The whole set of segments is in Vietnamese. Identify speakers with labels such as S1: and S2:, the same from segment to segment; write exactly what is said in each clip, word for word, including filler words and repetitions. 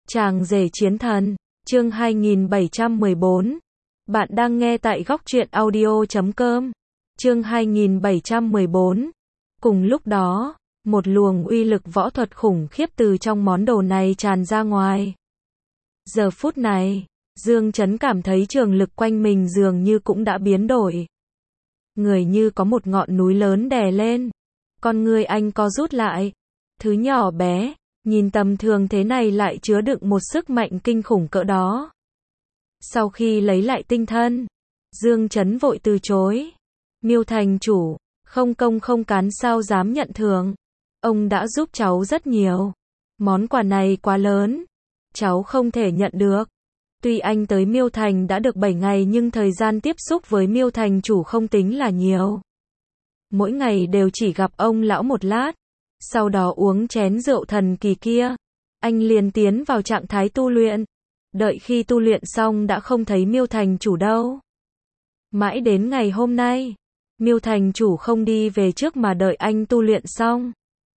S1: Chàng rể chiến thần, chương hai nghìn bảy trăm mười bốn. Bạn đang nghe tại góc truyện audio chấm com. Chương hai nghìn bảy trăm mười bốn. Cùng lúc đó, một luồng uy lực võ thuật khủng khiếp từ trong món đồ này tràn ra ngoài. Giờ phút này, Dương Chấn cảm thấy trường lực quanh mình dường như cũng đã biến đổi. Người như có một ngọn núi lớn đè lên. Con người anh co rút lại. Thứ nhỏ bé, nhìn tầm thường thế này lại chứa đựng một sức mạnh kinh khủng cỡ đó. Sau khi lấy lại tinh thần, Dương Chấn vội từ chối. Miêu thành chủ, không công không cán sao dám nhận thưởng. Ông đã giúp cháu rất nhiều. Món quà này quá lớn, cháu không thể nhận được. Tuy anh tới Miêu Thành đã được bảy ngày nhưng thời gian tiếp xúc với Miêu Thành chủ không tính là nhiều. Mỗi ngày đều chỉ gặp ông lão một lát. Sau đó uống chén rượu thần kỳ kia, anh liền tiến vào trạng thái tu luyện. Đợi khi tu luyện xong đã không thấy Miêu Thành chủ đâu. Mãi đến ngày hôm nay, Miêu Thành chủ không đi về trước mà đợi anh tu luyện xong.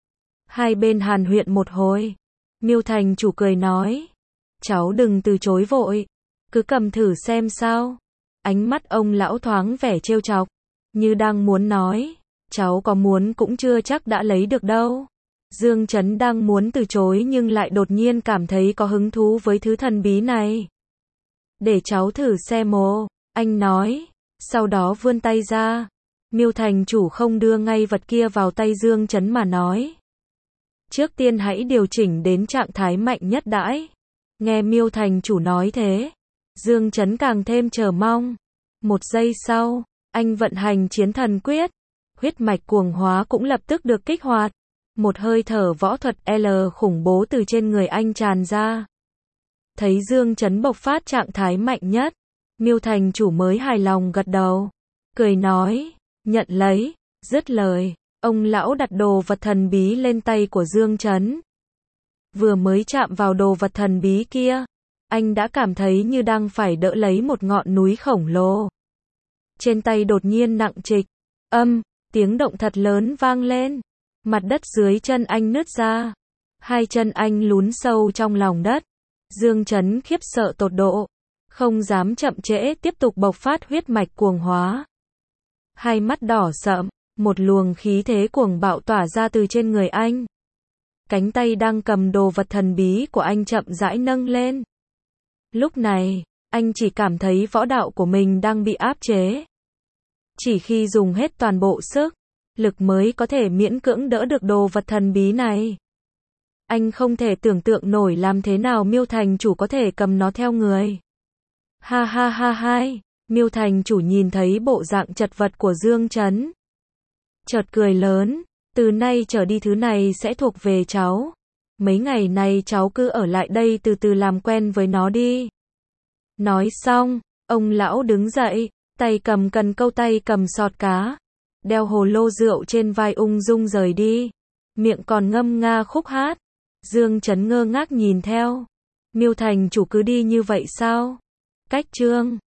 S1: Hai bên hàn huyên một hồi, Miêu Thành chủ cười nói, cháu đừng từ chối vội, cứ cầm thử xem sao. Ánh mắt ông lão thoáng vẻ trêu chọc, như đang muốn nói, cháu có muốn cũng chưa chắc đã lấy được đâu. Dương Chấn đang muốn từ chối nhưng lại đột nhiên cảm thấy có hứng thú với thứ thần bí này. Để cháu thử xem ồ, anh nói, sau đó vươn tay ra. Miêu Thành chủ không đưa ngay vật kia vào tay Dương Chấn mà nói, trước tiên hãy điều chỉnh đến trạng thái mạnh nhất đãi. Nghe Miêu Thành chủ nói thế, Dương Chấn càng thêm chờ mong. Một giây sau, anh vận hành chiến thần quyết. Huyết mạch cuồng hóa cũng lập tức được kích hoạt. Một hơi thở võ thuật L khủng bố từ trên người anh tràn ra. Thấy Dương Chấn bộc phát trạng thái mạnh nhất, Miêu Thành chủ mới hài lòng gật đầu. Cười nói, nhận lấy, dứt lời, ông lão đặt đồ vật thần bí lên tay của Dương Chấn. Vừa mới chạm vào đồ vật thần bí kia, anh đã cảm thấy như đang phải đỡ lấy một ngọn núi khổng lồ. Trên tay đột nhiên nặng trịch, âm, tiếng động thật lớn vang lên. Mặt đất dưới chân anh nứt ra. Hai chân anh lún sâu trong lòng đất. Dương Chấn khiếp sợ tột độ. Không dám chậm trễ tiếp tục bộc phát huyết mạch cuồng hóa. Hai mắt đỏ sậm. Một luồng khí thế cuồng bạo tỏa ra từ trên người anh. Cánh tay đang cầm đồ vật thần bí của anh chậm rãi nâng lên. Lúc này, anh chỉ cảm thấy võ đạo của mình đang bị áp chế. Chỉ khi dùng hết toàn bộ sức lực mới có thể miễn cưỡng đỡ được đồ vật thần bí này. Anh không thể tưởng tượng nổi làm thế nào Miêu Thành chủ có thể cầm nó theo người. Ha ha ha hai, Miêu Thành chủ nhìn thấy bộ dạng chật vật của Dương Chấn. Chợt cười lớn, từ nay trở đi thứ này sẽ thuộc về cháu. Mấy ngày này cháu cứ ở lại đây từ từ làm quen với nó đi. Nói xong, ông lão đứng dậy, tay cầm cần câu tay cầm sọt cá. Đeo hồ lô rượu trên vai ung dung rời đi. Miệng còn ngâm nga khúc hát. Dương Chấn ngơ ngác nhìn theo. Miêu Thành chủ cứ đi như vậy sao? Cách chương